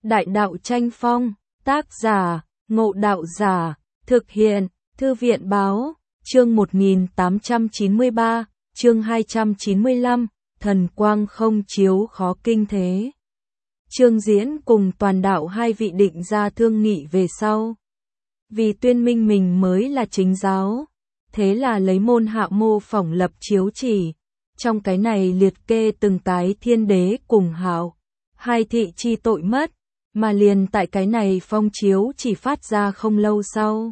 Đại đạo tranh phong, tác giả, Ngộ Đạo Giả, thực hiện, Thư viện báo, chương 1893, chương 295, thần quang không chiếu khó kinh thế. Trương Diễn cùng Toàn Đạo hai vị định ra thương nghị về sau. Vì tuyên minh mình mới là chính giáo, thế là lấy môn hạ mô phỏng lập chiếu chỉ. Trong cái này liệt kê từng cái thiên đế cùng hạo, hai thị chi tội mất, mà liền tại cái này phong chiếu chỉ phát ra không lâu sau.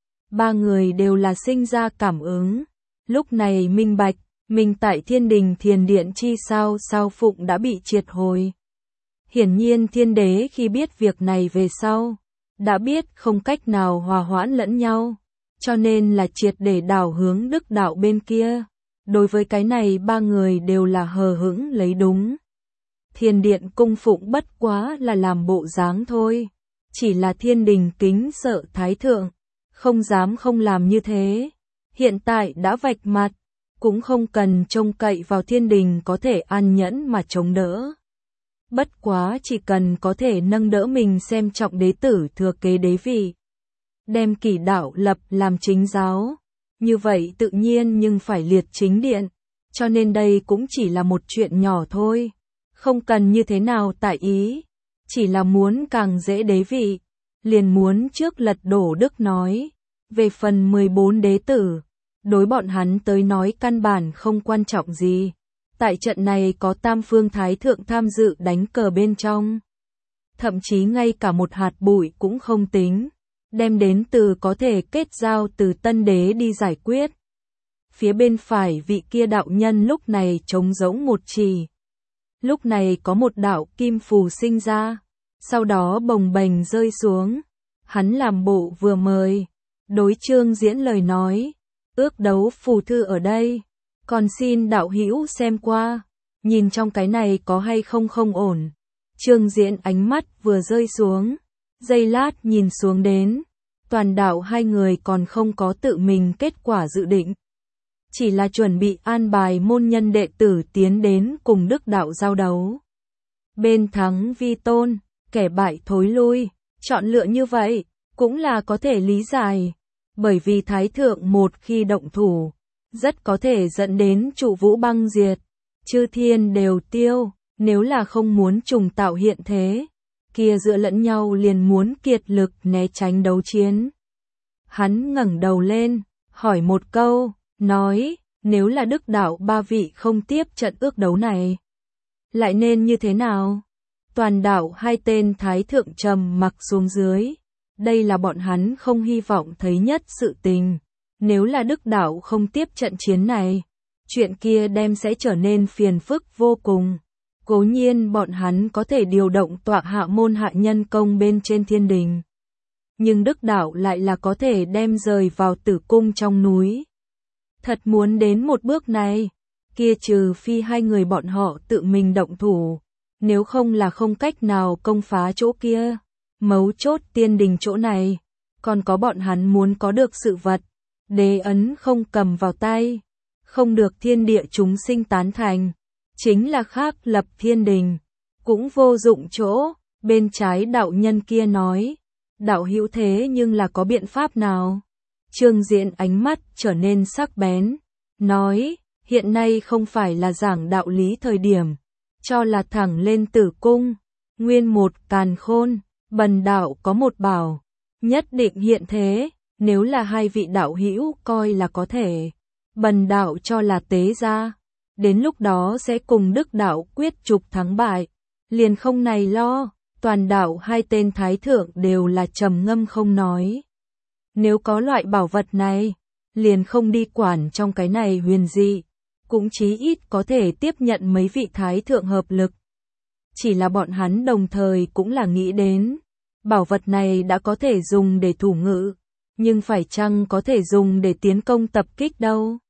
Ba người đều là sinh ra cảm ứng, lúc này minh bạch, mình tại thiên đình thiền điện chi sao phụng đã bị triệt hồi. Hiển nhiên thiên đế khi biết việc này về sau, đã biết không cách nào hòa hoãn lẫn nhau, cho nên là triệt để đảo hướng đức đạo bên kia. Đối với cái này ba người đều là hờ hững lấy đúng. Thiên điện cung phụng bất quá là làm bộ dáng thôi, chỉ là thiên đình kính sợ thái thượng, không dám không làm như thế. Hiện tại đã vạch mặt, cũng không cần trông cậy vào thiên đình có thể an nhẫn mà chống đỡ. Bất quá chỉ cần có thể nâng đỡ mình xem trọng đế tử thừa kế đế vị, đem kỷ đạo lập làm chính giáo, như vậy tự nhiên nhưng phải liệt chính điện, cho nên đây cũng chỉ là một chuyện nhỏ thôi, không cần như thế nào tại ý, chỉ là muốn càng dễ đế vị, liền muốn trước lật đổ đức nói. Về phần 14 đế tử, đối bọn hắn tới nói căn bản không quan trọng gì. Tại trận này có tam phương thái thượng tham dự đánh cờ bên trong. Thậm chí ngay cả một hạt bụi cũng không tính. Đem đến từ có thể kết giao từ tân đế đi giải quyết. Phía bên phải vị kia đạo nhân lúc này trống rỗng một chỉ. Lúc này có một đạo kim phù sinh ra. Sau đó bồng bềnh rơi xuống. Hắn làm bộ vừa mời. Đối Trương Diễn lời nói. Ước đấu phù thư ở đây. Còn xin đạo hữu xem qua. Nhìn trong cái này có hay không không ổn. Trương Diễn ánh mắt vừa rơi xuống. Giây lát nhìn xuống đến. Toàn đạo hai người còn không có tự mình kết quả dự định. Chỉ là chuẩn bị an bài môn nhân đệ tử tiến đến cùng đức đạo giao đấu. Bên thắng vi tôn, kẻ bại thối lui. Chọn lựa như vậy, cũng là có thể lý giải. Bởi vì thái thượng một khi động thủ, rất có thể dẫn đến trụ vũ băng diệt. Chư thiên đều tiêu, nếu là không muốn trùng tạo hiện thế. Kia giữa lẫn nhau liền muốn kiệt lực né tránh đấu chiến. Hắn ngẩng đầu lên, hỏi một câu, nói, nếu là đức đạo ba vị không tiếp trận ước đấu này, lại nên như thế nào? Toàn đạo hai tên thái thượng trầm mặc xuống dưới, đây là bọn hắn không hy vọng thấy nhất sự tình. Nếu là đức đạo không tiếp trận chiến này, chuyện kia đem sẽ trở nên phiền phức vô cùng. Cố nhiên bọn hắn có thể điều động tọa hạ môn hạ nhân công bên trên thiên đình. Nhưng đức đạo lại là có thể đem rời vào tử cung trong núi. Thật muốn đến một bước này, kia trừ phi hai người bọn họ tự mình động thủ. Nếu không là không cách nào công phá chỗ kia. Mấu chốt tiên đình chỗ này, còn có bọn hắn muốn có được sự vật. Đế ấn không cầm vào tay, không được thiên địa chúng sinh tán thành. Chính là khác lập thiên đình, cũng vô dụng chỗ. Bên trái đạo nhân kia nói, đạo hữu thế nhưng là có biện pháp nào? Trương Diễn ánh mắt trở nên sắc bén, nói, hiện nay không phải là giảng đạo lý thời điểm, cho là thẳng lên tử cung, nguyên một càn khôn, bần đạo có một bảo, nhất định hiện thế, nếu là hai vị đạo hữu coi là có thể, bần đạo cho là tế ra. Đến lúc đó sẽ cùng đức đạo quyết trục thắng bại, liền không này lo. Toàn đạo hai tên thái thượng đều là trầm ngâm không nói. Nếu có loại bảo vật này, liền không đi quản trong cái này huyền dị, cũng chí ít có thể tiếp nhận mấy vị thái thượng hợp lực. Chỉ là bọn hắn đồng thời cũng là nghĩ đến, bảo vật này đã có thể dùng để thủ ngự, nhưng phải chăng có thể dùng để tiến công tập kích đâu?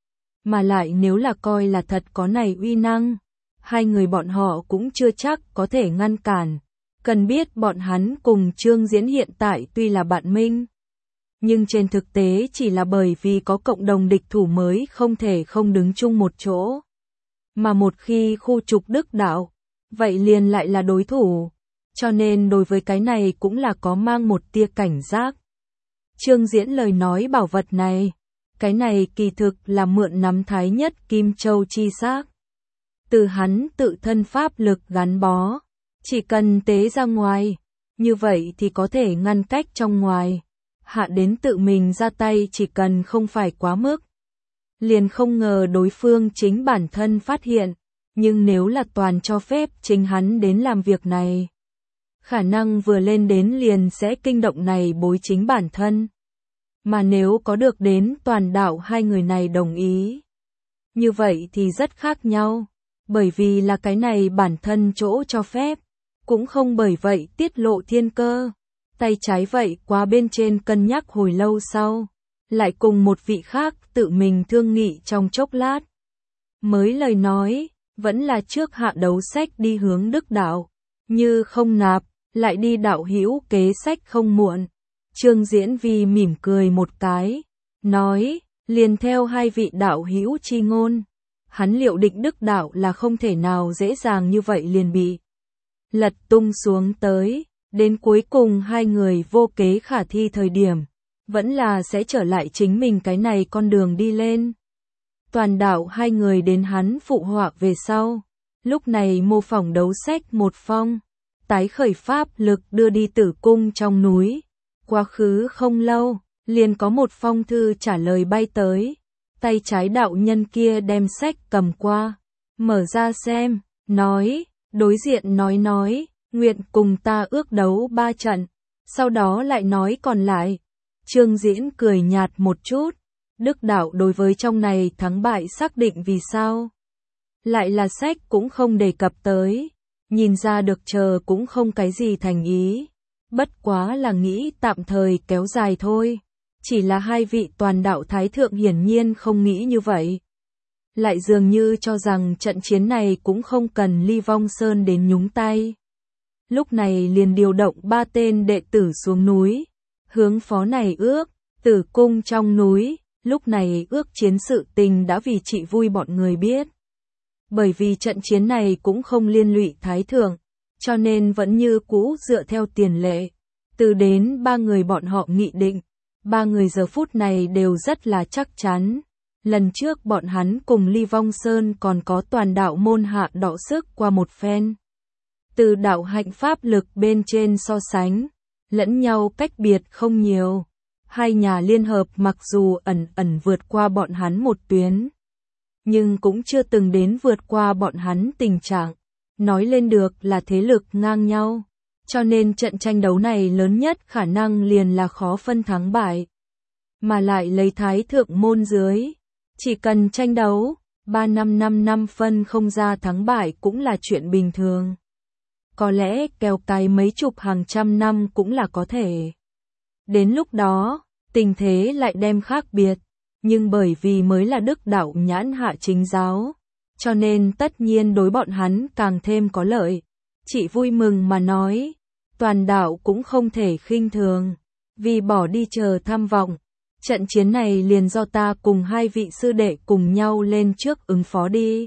Mà lại nếu là coi là thật có này uy năng, hai người bọn họ cũng chưa chắc có thể ngăn cản. Cần biết bọn hắn cùng Trương Diễn hiện tại tuy là bạn minh, nhưng trên thực tế chỉ là bởi vì có cộng đồng địch thủ mới không thể không đứng chung một chỗ. Mà một khi khu trục đức đạo, vậy liền lại là đối thủ. cho nên đối với cái này cũng là có mang một tia cảnh giác. Trương Diễn lời nói bảo vật này, cái này kỳ thực là mượn nắm Thái Nhất Kim Châu chi xác. Từ hắn tự thân pháp lực gắn bó, chỉ cần tế ra ngoài, như vậy thì có thể ngăn cách trong ngoài, hạ đến tự mình ra tay chỉ cần không phải quá mức. Liền không ngờ đối phương chính bản thân phát hiện, nhưng nếu là toàn cho phép chính hắn đến làm việc này, khả năng vừa lên đến liền sẽ kinh động này bối chính bản thân. Mà nếu có được đến toàn đạo hai người này đồng ý, như vậy thì rất khác nhau, bởi vì là cái này bản thân chỗ cho phép, cũng không bởi vậy tiết lộ thiên cơ. Tay trái vậy qua bên trên cân nhắc hồi lâu sau, lại cùng một vị khác tự mình thương nghị trong chốc lát. Mới lời nói, vẫn là trước hạ đấu sách đi hướng Đức đạo, như không nạp, lại đi đạo hữu kế sách không muộn. Trương Diễn Vi mỉm cười một cái, nói, liền theo hai vị đạo hữu chi ngôn. Hắn liệu định Đức đạo là không thể nào dễ dàng như vậy liền bị lật tung xuống tới, đến cuối cùng hai người vô kế khả thi thời điểm, vẫn là sẽ trở lại chính mình cái này con đường đi lên. Toàn đạo hai người đến hắn phụ họa về sau, lúc này mô phỏng đấu sách một phong, tái khởi pháp lực đưa đi Tử cung trong núi. Quá khứ không lâu, liền có một phong thư trả lời bay tới, tay trái đạo nhân kia đem sách cầm qua, mở ra xem, nói, đối diện nói, nguyện cùng ta ước đấu 3 trận, sau đó lại nói còn lại. Trương Diễn cười nhạt một chút, Đức đạo đối với trong này thắng bại xác định vì sao. Lại là sách cũng không đề cập tới, nhìn ra được chờ cũng không cái gì thành ý. Bất quá là nghĩ tạm thời kéo dài thôi, chỉ là hai vị toàn đạo thái thượng hiển nhiên không nghĩ như vậy. Lại dường như cho rằng trận chiến này cũng không cần Ly Vong Sơn đến nhúng tay. Lúc này liền điều động 3 tên đệ tử xuống núi, hướng phó này ước, Tử cung trong núi, lúc này ước chiến sự tình đã vì chị vui bọn người biết. Bởi vì trận chiến này cũng không liên lụy thái thượng, cho nên vẫn như cũ dựa theo tiền lệ. Từ đến 3 người bọn họ nghị định, 3 người giờ phút này đều rất là chắc chắn. Lần trước bọn hắn cùng Ly Vong Sơn còn có toàn đạo môn hạ đọ sức qua một phen. Từ đạo hạnh pháp lực bên trên so sánh, lẫn nhau cách biệt không nhiều. Hai nhà liên hợp mặc dù ẩn vượt qua bọn hắn một tuyến, nhưng cũng chưa từng đến vượt qua bọn hắn tình trạng. Nói lên được là thế lực ngang nhau, cho nên trận tranh đấu này lớn nhất khả năng liền là khó phân thắng bại. Mà lại lấy thái thượng môn dưới, chỉ cần tranh đấu, 3 năm phân không ra thắng bại cũng là chuyện bình thường. Có lẽ kéo cái mấy chục hàng trăm năm cũng là có thể. Đến lúc đó, tình thế lại đem khác biệt, nhưng bởi vì mới là Đức đạo nhãn hạ chính giáo, cho nên tất nhiên đối bọn hắn càng thêm có lợi. Chị vui mừng mà nói, toàn đạo cũng không thể khinh thường, vì bỏ đi chờ tham vọng. Trận chiến này liền do ta cùng hai vị sư đệ cùng nhau lên trước ứng phó đi.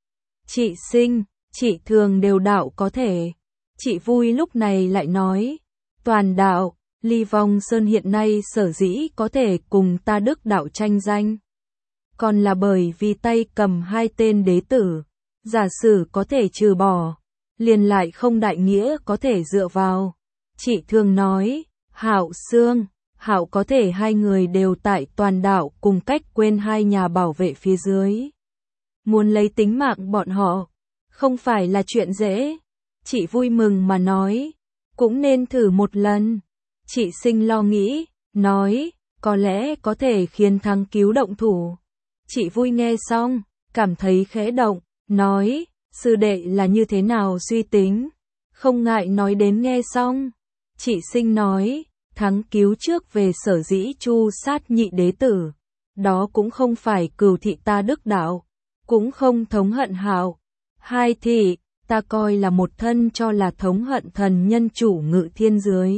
Chị Sinh, chị Thường đều đạo có thể. Chị vui lúc này lại nói, toàn đạo, Ly Vong Sơn hiện nay sở dĩ có thể cùng ta Đức đạo tranh danh. Còn là bởi vì tay cầm 2 tên đế tử, giả sử có thể trừ bỏ, liền lại không đại nghĩa có thể dựa vào. Chị Thường nói, Hạo Sương, Hạo có thể hai người đều tại toàn đạo cùng cách quên hai nhà bảo vệ phía dưới. Muốn lấy tính mạng bọn họ, không phải là chuyện dễ. Chị vui mừng mà nói, cũng nên thử một lần. Chị Sinh lo nghĩ, nói, có lẽ có thể khiến thắng cứu động thủ. Chị vui nghe xong, cảm thấy khẽ động, nói, sư đệ là như thế nào suy tính, không ngại nói đến nghe xong. Chị Sinh nói, thắng cứu trước về sở dĩ chu sát nhị đế tử, đó cũng không phải cừu thị ta Đức đạo, cũng không thống hận Hạo. Hai thị, ta coi là một thân cho là thống hận thần nhân chủ ngự thiên dưới.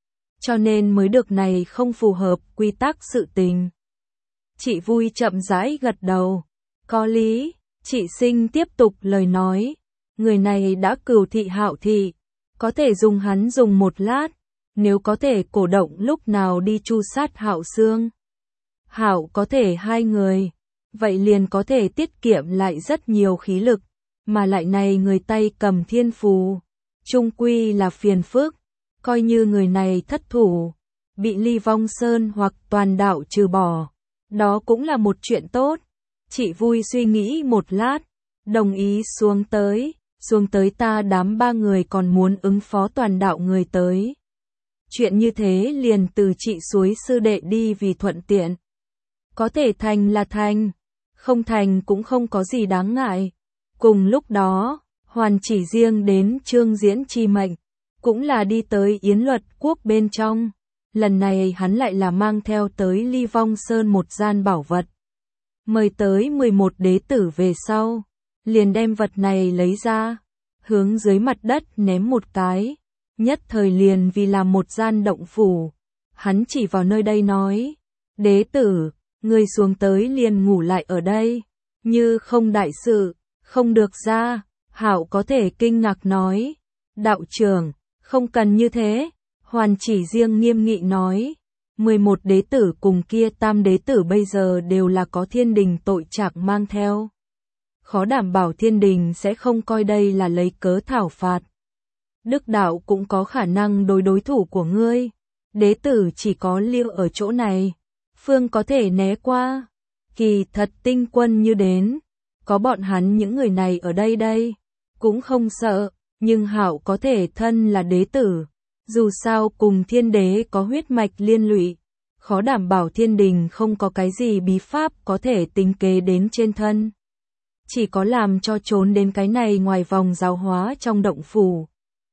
Cho nên mới được này không phù hợp quy tắc sự tình. Chị vui chậm rãi gật đầu. Có lý, chị Sinh tiếp tục lời nói. Người này đã cừu thị Hạo thị, có thể dùng hắn dùng một lát, nếu có thể cổ động lúc nào đi tru sát Hạo Xương. Hạo có thể hai người, vậy liền có thể tiết kiệm lại rất nhiều khí lực, mà lại này người tay cầm thiên phù, chung quy là phiền phức, coi như người này thất thủ, bị Ly Vong Sơn hoặc toàn đạo trừ bỏ, đó cũng là một chuyện tốt. Chị vui suy nghĩ một lát, đồng ý xuống tới ta đám ba người còn muốn ứng phó toàn đạo người tới. Chuyện như thế liền từ chị suối sư đệ đi vì thuận tiện. Có thể thành là thành, không thành cũng không có gì đáng ngại. Cùng lúc đó, Hoàn chỉ riêng đến Trương Diễn chi mệnh, cũng là đi tới Yến Luật Quốc bên trong. Lần này hắn lại là mang theo tới Ly Vong Sơn một gian bảo vật. Mời tới 11 đế tử về sau, liền đem vật này lấy ra, hướng dưới mặt đất ném một cái, nhất thời liền vì làm một gian động phủ. Hắn chỉ vào nơi đây nói, đế tử, người xuống tới liền ngủ lại ở đây, như không đại sự, không được ra. Hạo có thể kinh ngạc nói, đạo trưởng, không cần như thế. Hoàn chỉ riêng nghiêm nghị nói, 11 đế tử cùng kia tam đế tử bây giờ đều là có thiên đình tội trạc mang theo. Khó đảm bảo thiên đình sẽ không coi đây là lấy cớ thảo phạt. Đức đạo cũng có khả năng đối thủ của ngươi. Đế tử chỉ có lưu ở chỗ này, phương có thể né qua. Kỳ thật tinh quân như đến, có bọn hắn những người này ở đây, cũng không sợ, nhưng Hạo có thể thân là đế tử. Dù sao cùng thiên đế có huyết mạch liên lụy, khó đảm bảo thiên đình không có cái gì bí pháp có thể tính kế đến trên thân. Chỉ có làm cho trốn đến cái này ngoài vòng giáo hóa trong động phủ,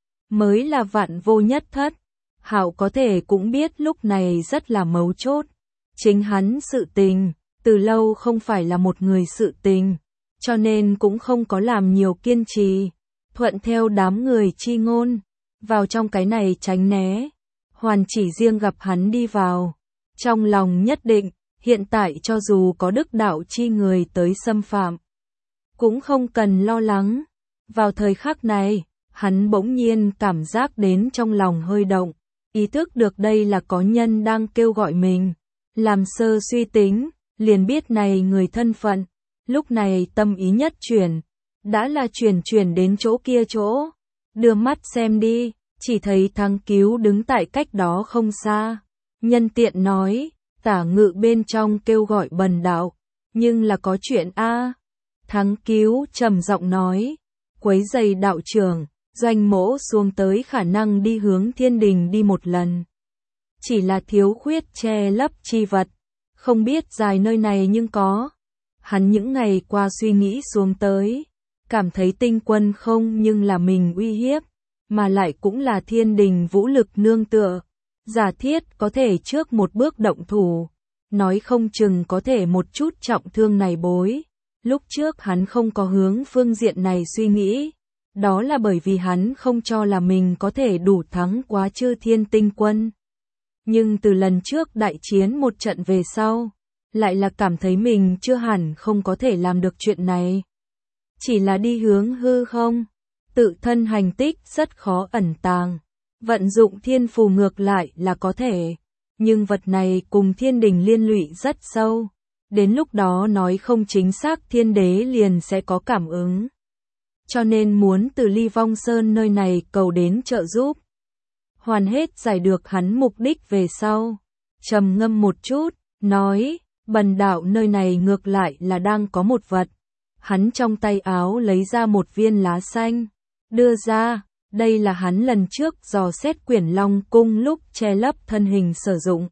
mới là vạn vô nhất thất. Hạo có thể cũng biết lúc này rất là mấu chốt. Chính hắn sự tình, từ lâu không phải là một người sự tình, cho nên cũng không có làm nhiều kiên trì, thuận theo đám người chi ngôn. Vào trong cái này tránh né, Hoàn chỉ riêng gặp hắn đi vào, trong lòng nhất định, hiện tại cho dù có đức đạo chi người tới xâm phạm, cũng không cần lo lắng. Vào thời khắc này, hắn bỗng nhiên cảm giác đến trong lòng hơi động, ý thức được đây là có nhân đang kêu gọi mình, làm sơ suy tính, liền biết này người thân phận, lúc này tâm ý nhất chuyển, đã là chuyển đến chỗ kia chỗ. Đưa mắt xem đi, chỉ thấy Thắng Cứu đứng tại cách đó không xa. Nhân tiện nói, Tả Ngự bên trong kêu gọi bần đạo, nhưng là có chuyện a. Thắng Cứu trầm giọng nói, quấy giày đạo trưởng, Doanh Mỗ xuống tới khả năng đi hướng thiên đình đi một lần. Chỉ là thiếu khuyết che lấp chi vật, không biết dài nơi này nhưng có. Hắn những ngày qua suy nghĩ xuống tới, cảm thấy tinh quân không nhưng là mình uy hiếp, mà lại cũng là thiên đình vũ lực nương tựa. Giả thiết có thể trước một bước động thủ, nói không chừng có thể một chút trọng thương này bối. Lúc trước hắn không có hướng phương diện này suy nghĩ, đó là bởi vì hắn không cho là mình có thể đủ thắng quá Chư Thiên Tinh Quân. Nhưng từ lần trước đại chiến một trận về sau, lại là cảm thấy mình chưa hẳn không có thể làm được chuyện này. Chỉ là đi hướng hư không, tự thân hành tích rất khó ẩn tàng, vận dụng thiên phù ngược lại là có thể, nhưng vật này cùng thiên đình liên lụy rất sâu, đến lúc đó nói không chính xác thiên đế liền sẽ có cảm ứng. Cho nên muốn từ Ly Vong Sơn nơi này cầu đến trợ giúp. Hoàn hết giải được hắn mục đích về sau, trầm ngâm một chút, nói, bần đạo nơi này ngược lại là đang có một vật. Hắn trong tay áo lấy ra một viên lá xanh, đưa ra, đây là hắn lần trước dò xét Quyển Long Cung lúc che lấp thân hình sử dụng.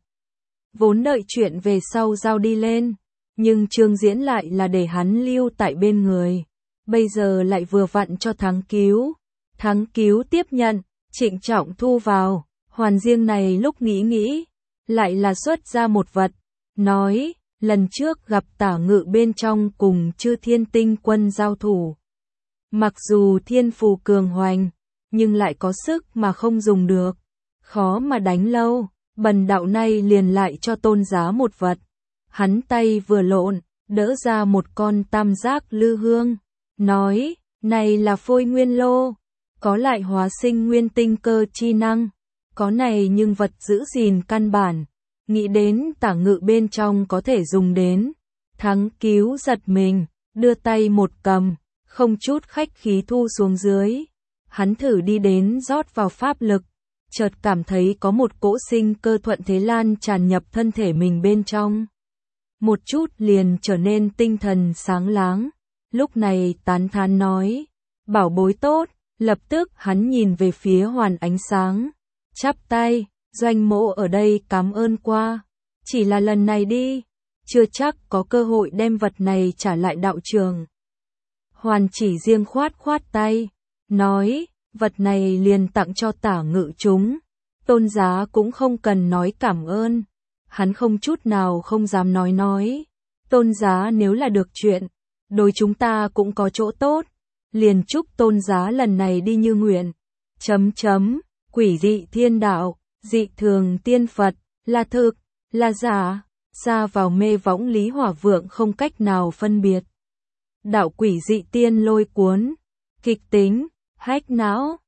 Vốn đợi chuyện về sau giao đi lên, nhưng Trương Diễn lại là để hắn lưu tại bên người. Bây giờ lại vừa vặn cho Thắng Cứu. Thắng Cứu tiếp nhận, trịnh trọng thu vào. Hoàn riêng này lúc nghĩ, lại là xuất ra một vật, nói, lần trước gặp Tả Ngự bên trong cùng Chư Thiên Tinh Quân giao thủ. Mặc dù thiên phù cường hoành, nhưng lại có sức mà không dùng được, khó mà đánh lâu. Bần đạo nay liền lại cho tôn giá một vật. Hắn tay vừa lộn, đỡ ra một con tam giác lư hương, nói, này là Phôi Nguyên Lô. có lại hóa sinh nguyên tinh cơ chi năng, có này nhưng vật giữ gìn căn bản, nghĩ đến tả ngự bên trong có thể dùng đến. Thắng cứu giật mình, đưa tay một cầm, không chút khách khí thu xuống dưới. Hắn thử đi đến rót vào pháp lực, chợt cảm thấy có một cỗ sinh cơ thuận thế lan tràn nhập thân thể mình bên trong. Một chút liền trở nên tinh thần sáng láng, lúc này tán thán nói, bảo bối tốt, lập tức hắn nhìn về phía hoàn ánh sáng, chắp tay, Doanh mỗ ở đây cảm ơn qua, chỉ là lần này đi, chưa chắc có cơ hội đem vật này trả lại đạo trường. Hoàn chỉ riêng khoát khoát tay, nói, vật này liền tặng cho Tả Ngự chúng, Tôn giá cũng không cần nói cảm ơn. Hắn không chút nào không dám nói, Tôn giá nếu là được chuyện, đối chúng ta cũng có chỗ tốt, liền chúc Tôn giá lần này đi như nguyện. Quỷ dị thiên đạo, dị thường tiên Phật, là thực, là giả, ra vào mê võng Lý Hỏa Vượng không cách nào phân biệt. Đạo quỷ dị tiên lôi cuốn, kịch tính, hách não,